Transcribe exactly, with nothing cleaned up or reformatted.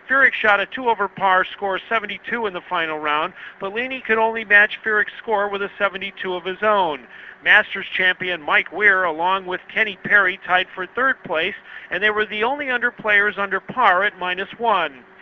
Furyk shot a two over par score seventy-two in the final round, but Laney could only match Furyk's score with a seventy-two of his own. Masters champion Mike Weir, along with Kenny Perry, tied for third place, and they were the only under players under par at minus one.